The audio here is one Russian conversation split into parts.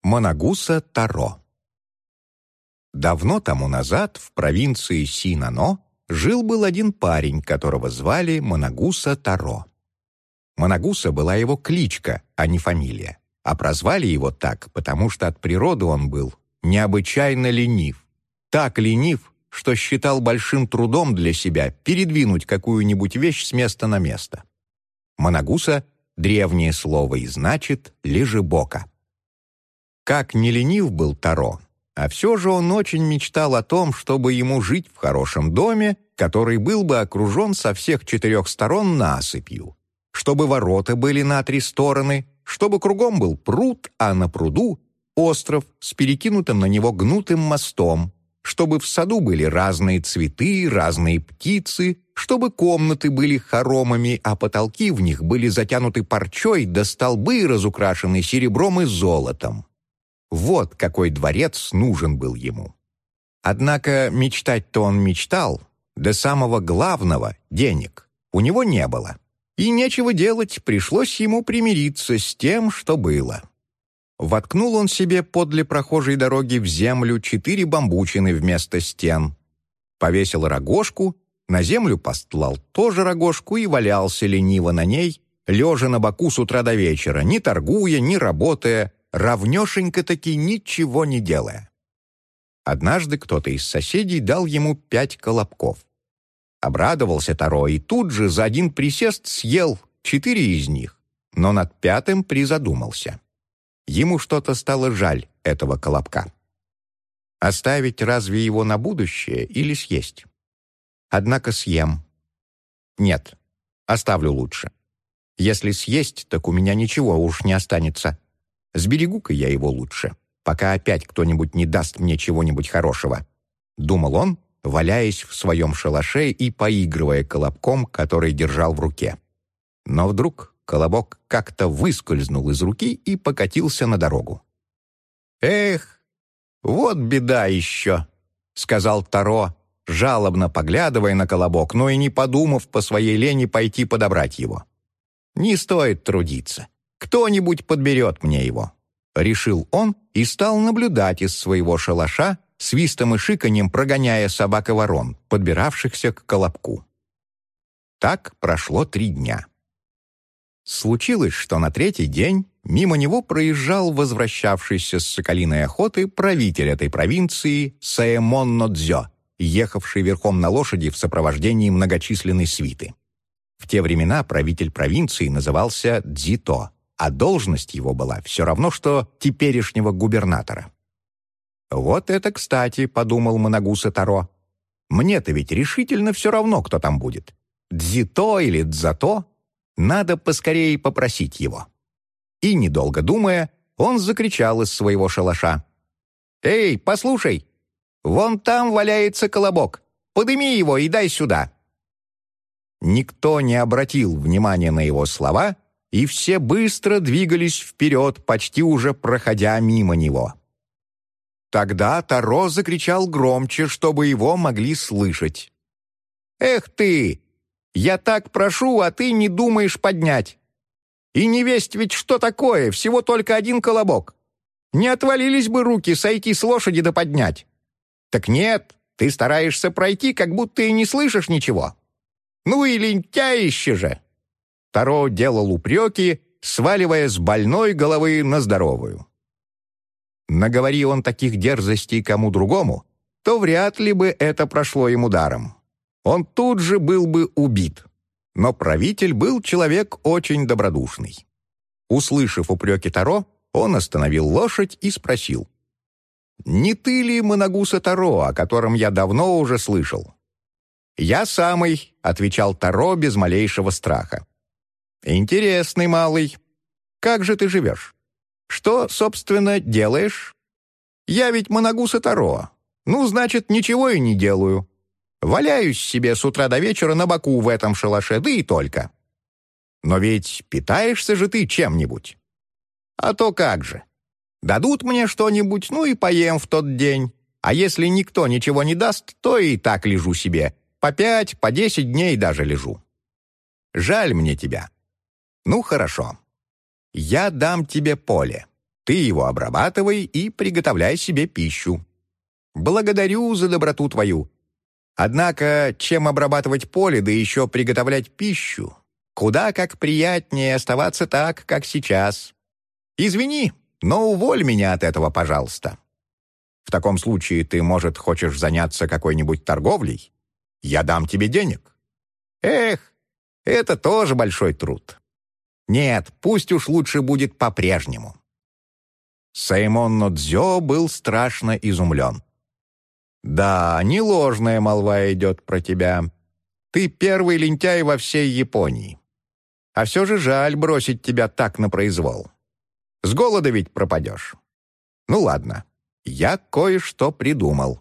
Манагуса-Таро. Давно тому назад в провинции Синано жил-был один парень, которого звали Манагуса-Таро. Манагуса была его кличка, а не фамилия, а прозвали его так, потому что от природы он был необычайно ленив. Так ленив, что считал большим трудом для себя передвинуть какую-нибудь вещь с места на место. Манагуса — древнее слово и значит «лежебока». Как не ленив был Таро, а все же он очень мечтал о том, чтобы ему жить в хорошем доме, который был бы окружен со всех 4 сторон насыпью, чтобы ворота были на 3 стороны, чтобы кругом был пруд, а на пруду — остров с перекинутым на него гнутым мостом, чтобы в саду были разные цветы, разные птицы, чтобы комнаты были хоромами, а потолки в них были затянуты парчой, да столбы разукрашены серебром и золотом. Вот какой дворец нужен был ему. Однако мечтать-то он мечтал, до самого главного — денег — у него не было. И нечего делать, пришлось ему примириться с тем, что было. Воткнул он себе подле прохожей дороги в землю 4 бамбучины вместо стен. Повесил рогожку, на землю постлал тоже рогожку и валялся лениво на ней, лежа на боку с утра до вечера, не торгуя, не работая, равнешенько-таки ничего не делая. Однажды кто-то из соседей дал ему 5 колобков. Обрадовался Таро и тут же за один присест съел 4 из них, но над 5-м призадумался. Ему что-то стало жаль этого колобка. Оставить разве его на будущее или съесть? Однако съем. Нет, оставлю лучше. Если съесть, так у меня ничего уж не останется. Сберегу-ка я его лучше, пока опять кто-нибудь не даст мне чего-нибудь хорошего», — думал он, валяясь в своем шалаше и поигрывая колобком, который держал в руке. Но вдруг колобок как-то выскользнул из руки и покатился на дорогу. «Эх, вот беда еще», — сказал Таро, жалобно поглядывая на колобок, но и не подумав по своей лени пойти подобрать его. «Не стоит трудиться. Кто-нибудь подберет мне его», — решил он и стал наблюдать из своего шалаша, свистом и шиканьем прогоняя собак и ворон, подбиравшихся к колобку. Так прошло 3 дня. Случилось, что на 3-й день мимо него проезжал возвращавшийся с соколиной охоты правитель этой провинции Саэмон-но-дзё, ехавший верхом на лошади в сопровождении многочисленной свиты. В те времена правитель провинции назывался Дзито, а должность его была все равно, что теперешнего губернатора. «Вот это кстати», — подумал Манагуса-Таро. «Мне-то ведь решительно все равно, кто там будет. Дзито или Дзато. Надо поскорее попросить его». И, недолго думая, он закричал из своего шалаша: «Эй, послушай! Вон там валяется колобок. Подыми его и дай сюда». Никто не обратил внимания на его слова, и все быстро двигались вперед, почти уже проходя мимо него. Тогда Таро закричал громче, чтобы его могли слышать: «Эх ты! Я так прошу, а ты не думаешь поднять! И не весть ведь что такое, всего только 1 колобок! Не отвалились бы руки сойти с лошади да поднять! Так нет, ты стараешься пройти, как будто и не слышишь ничего! Ну и лентяище же!» Таро делал упреки, сваливая с больной головы на здоровую. Наговори он таких дерзостей кому другому, то вряд ли бы это прошло ему даром. Он тут же был бы убит. Но правитель был человек очень добродушный. Услышав упреки Таро, он остановил лошадь и спросил: «Не ты ли Манагуса-Таро, о котором я давно уже слышал?» «Я самый», — отвечал Таро без малейшего страха. «Интересный малый. Как же ты живешь? Что, собственно, делаешь?» «Я ведь Манагуса-Таро. Ну, значит, ничего и не делаю. Валяюсь себе с утра до вечера на боку в этом шалаше, да и только. Но ведь питаешься же ты чем-нибудь. А то как же. Дадут мне что-нибудь, ну и поем в тот день. А если никто ничего не даст, то и так лежу себе. По 5, по 10 дней даже лежу. Жаль мне тебя. Ну, хорошо. Я дам тебе поле. Ты его обрабатывай и приготовляй себе пищу. Благодарю за доброту твою. Однако, чем обрабатывать поле, да еще приготовлять пищу, куда как приятнее оставаться так, как сейчас. Извини, но уволь меня от этого, пожалуйста. В таком случае ты, может, хочешь заняться какой-нибудь торговлей? Я дам тебе денег. Эх, это тоже большой труд. Нет, пусть уж лучше будет по-прежнему. Саймон Дзё был страшно изумлен. «Да, не ложная молва идет про тебя. Ты первый лентяй во всей Японии. А все же жаль бросить тебя так на произвол. С голода ведь пропадешь. Ну ладно, я кое-что придумал».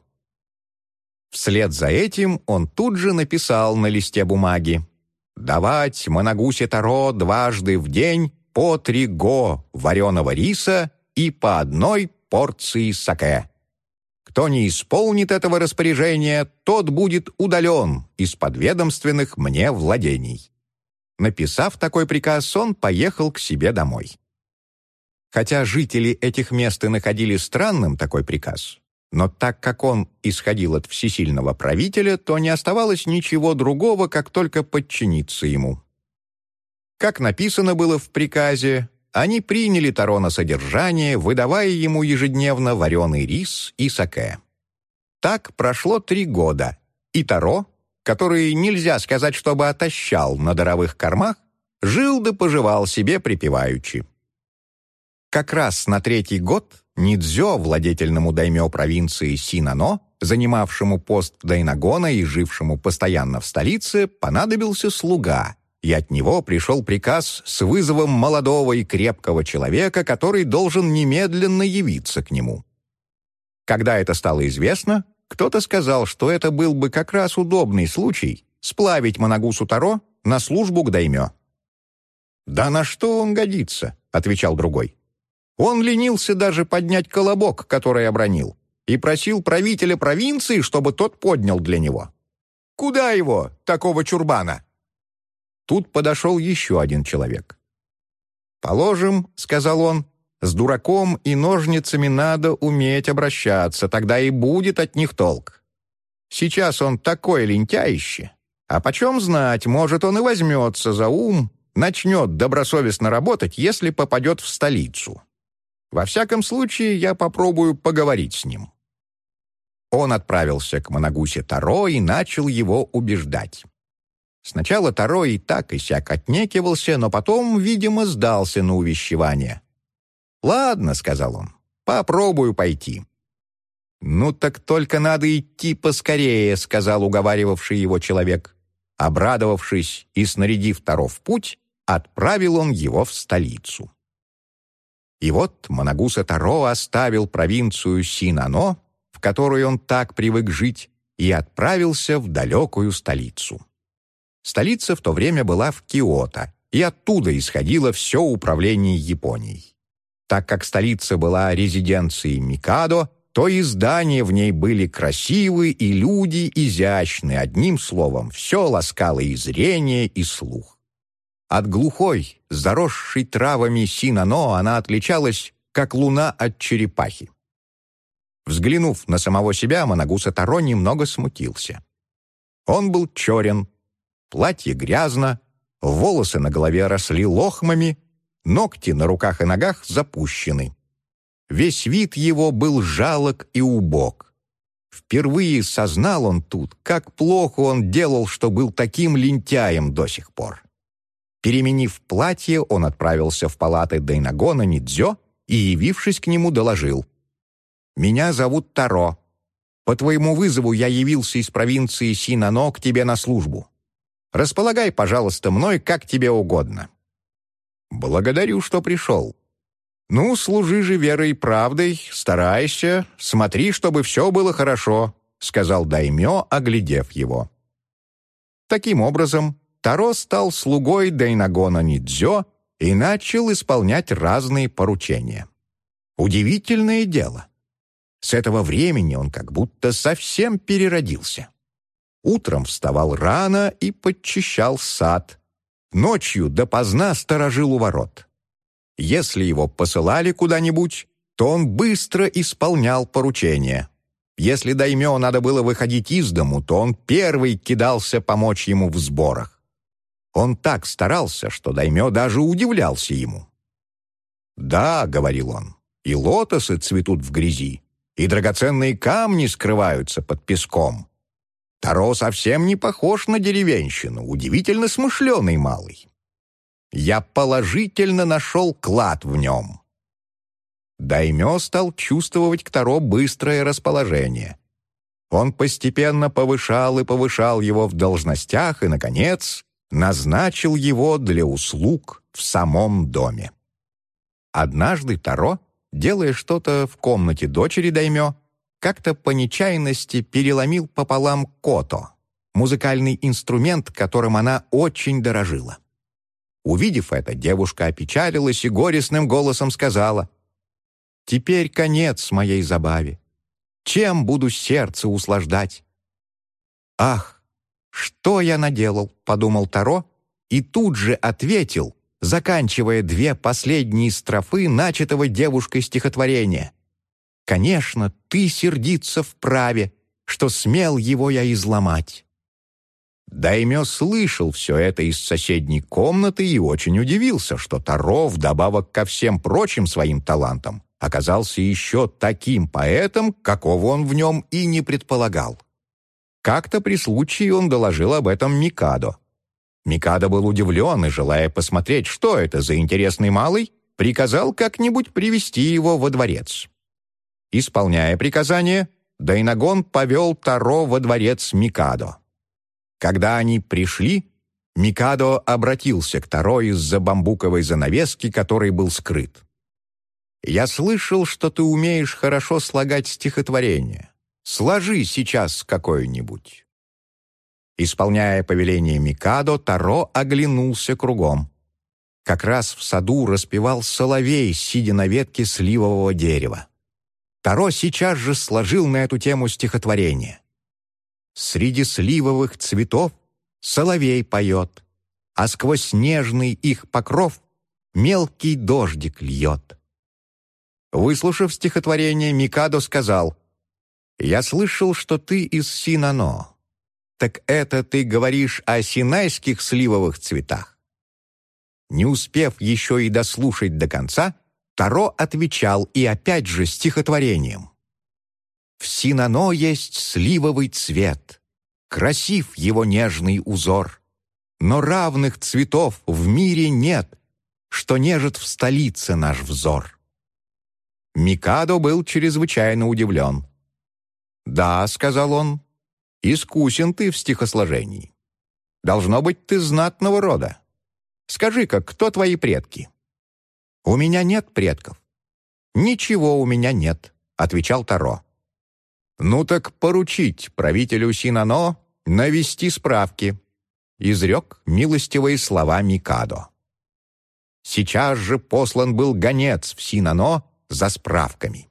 Вслед за этим он тут же написал на листе бумаги: «Давать Монагусе Таро дважды в день по 3 го вареного риса и по 1 порции саке. Кто не исполнит этого распоряжения, тот будет удален из подведомственных мне владений». Написав такой приказ, он поехал к себе домой. Хотя жители этих мест и находили странным такой приказ, но так как он исходил от всесильного правителя, то не оставалось ничего другого, как только подчиниться ему. Как написано было в приказе, они приняли Таро на содержание, выдавая ему ежедневно вареный рис и саке. Так прошло 3 года, и Таро, который нельзя сказать, чтобы отощал на даровых кормах, жил да поживал себе припеваючи. Как раз на 3-й год Нидзё, владетельному даймё провинции Синано, занимавшему пост дайнагона и жившему постоянно в столице, понадобился слуга, и от него пришел приказ с вызовом молодого и крепкого человека, который должен немедленно явиться к нему. Когда это стало известно, кто-то сказал, что это был бы как раз удобный случай сплавить Монагусу Таро на службу к даймё. «Да на что он годится?» — отвечал другой. «Он ленился даже поднять колобок, который обронил, и просил правителя провинции, чтобы тот поднял для него. Куда его, такого чурбана?» Тут подошел еще один человек. «Положим, — сказал он, — с дураком и ножницами надо уметь обращаться, тогда и будет от них толк. Сейчас он такое лентяище, а почем знать, может, он и возьмется за ум, начнет добросовестно работать, если попадет в столицу. Во всяком случае, я попробую поговорить с ним». Он отправился к Монагусе Таро и начал его убеждать. Сначала Таро и так и сяк отнекивался, но потом, видимо, сдался на увещевание. «Ладно, — сказал он, — попробую пойти». «Ну так только надо идти поскорее, — сказал уговаривавший его человек. Обрадовавшись и снарядив Таро в путь, отправил он его в столицу. И вот Монагуса Таро оставил провинцию Синано, в которой он так привык жить, и отправился в далекую столицу. Столица в то время была в Киото, и оттуда исходило все управление Японией. Так как столица была резиденцией Микадо, то и здания в ней были красивы, и люди изящны, одним словом, все ласкало и зрение, и слух. От глухой, заросшей травами Синано она отличалась, как луна от черепахи. Взглянув на самого себя, Монагуса Таро немного смутился. Он был черен, платье грязно, волосы на голове росли лохмами, ногти на руках и ногах запущены. Весь вид его был жалок и убог. Впервые сознал он тут, как плохо он делал, что был таким лентяем до сих пор. Переменив платье, он отправился в палаты дайнагона Нидзё и, явившись к нему, доложил: «Меня зовут Таро. По твоему вызову я явился из провинции Синано к тебе на службу. Располагай, пожалуйста, мной, как тебе угодно». «Благодарю, что пришел. Ну, служи же верой и правдой, старайся, смотри, чтобы все было хорошо», — сказал даймё, оглядев его. Таким образом, Таро стал слугой дайнагона Нидзё и начал исполнять разные поручения. Удивительное дело. С этого времени он как будто совсем переродился. Утром вставал рано и подчищал сад. Ночью допоздна сторожил у ворот. Если его посылали куда-нибудь, то он быстро исполнял поручения. Если даймё надо было выходить из дому, то он первый кидался помочь ему в сборах. Он так старался, что даймё даже удивлялся ему. «Да», — говорил он, — «и лотосы цветут в грязи, и драгоценные камни скрываются под песком. Таро совсем не похож на деревенщину, удивительно смышленый малый. Я положительно нашел клад в нем». Даймё стал чувствовать к Таро быстрое расположение. Он постепенно повышал и повышал его в должностях и, наконец, назначил его для услуг в самом доме. Однажды Таро, делая что-то в комнате дочери даймё, как-то по нечаянности переломил пополам кото, музыкальный инструмент, которым она очень дорожила. Увидев это, девушка опечалилась и горестным голосом сказала: «Теперь конец моей забаве. Чем буду сердце услаждать?» «Ах, что я наделал?» — подумал Таро, и тут же ответил, заканчивая две последние строфы начатого девушкой стихотворения. «Конечно, ты сердиться вправе, что смел его я изломать». Даймё слышал все это из соседней комнаты и очень удивился, что Таро, вдобавок ко всем прочим своим талантам, оказался еще таким поэтом, какого он в нем и не предполагал. Как-то при случае он доложил об этом Микадо. Микадо был удивлен и, желая посмотреть, что это за интересный малый, приказал как-нибудь привести его во дворец. Исполняя приказание, Дайнагон повел Таро во дворец Микадо. Когда они пришли, Микадо обратился к Таро из-за бамбуковой занавески, которой был скрыт. «Я слышал, что ты умеешь хорошо слагать стихотворение. Сложи сейчас какое-нибудь». Исполняя повеление Микадо, Таро оглянулся кругом. Как раз в саду распевал соловей, сидя на ветке сливового дерева. Таро сейчас же сложил на эту тему стихотворение. «Среди сливовых цветов соловей поет, а сквозь нежный их покров мелкий дождик льет». Выслушав стихотворение, Микадо сказал: «Я слышал, что ты из Синано. Так это ты говоришь о синайских сливовых цветах?» Не успев еще и дослушать до конца, Таро отвечал и опять же стихотворением. «В Синано есть сливовый цвет, красив его нежный узор, но равных цветов в мире нет, что нежит в столице наш взор». Микадо был чрезвычайно удивлен. «Да», — сказал он, — «искусен ты в стихосложении. Должно быть, ты знатного рода. Скажи-ка, кто твои предки?» «У меня нет предков». «Ничего у меня нет», — отвечал Таро. «Ну так поручить правителю Синано навести справки», — изрек милостивые слова Микадо. Сейчас же послан был гонец в Синано за справками.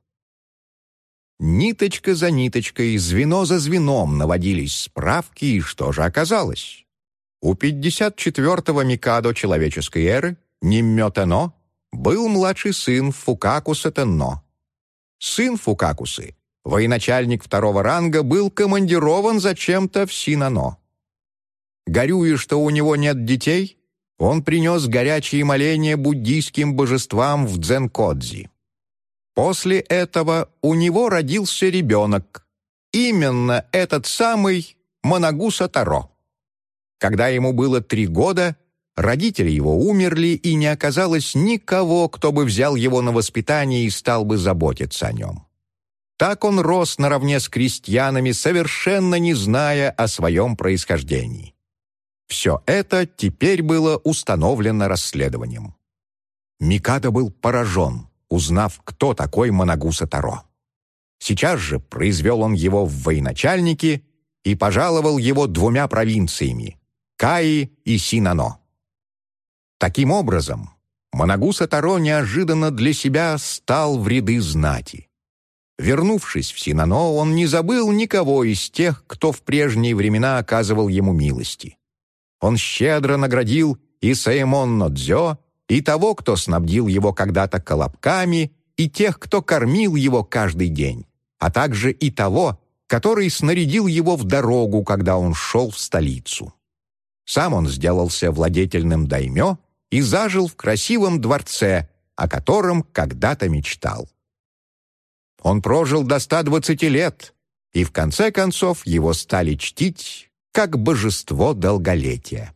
Ниточка за ниточкой, звено за звеном наводились справки, и что же оказалось? У 54-го Микадо человеческой эры, Ниммё Тенно, был младший сын Фукакуса Тенно. Сын Фукакусы, военачальник второго ранга, был командирован зачем-то в Синано. Горюя, что у него нет детей, он принес горячие моления буддийским божествам в Дзенкодзи. После этого у него родился ребенок, именно этот самый Монагуса Таро. Когда ему было 3 года, родители его умерли, и не оказалось никого, кто бы взял его на воспитание и стал бы заботиться о нем. Так он рос наравне с крестьянами, совершенно не зная о своем происхождении. Все это теперь было установлено расследованием. Микадо был поражен, узнав, кто такой Монагуса Таро. Сейчас же произвел он его в военачальники и пожаловал его 2 провинциями — Каи и Синано. Таким образом, Монагуса Таро неожиданно для себя стал в ряды знати. Вернувшись в Синано, он не забыл никого из тех, кто в прежние времена оказывал ему милости. Он щедро наградил и Саэмон Нодзё, и того, кто снабдил его когда-то колобками, и тех, кто кормил его каждый день, а также и того, который снарядил его в дорогу, когда он шел в столицу. Сам он сделался владетельным даймё и зажил в красивом дворце, о котором когда-то мечтал. Он прожил до 120 лет, и в конце концов его стали чтить как божество долголетия.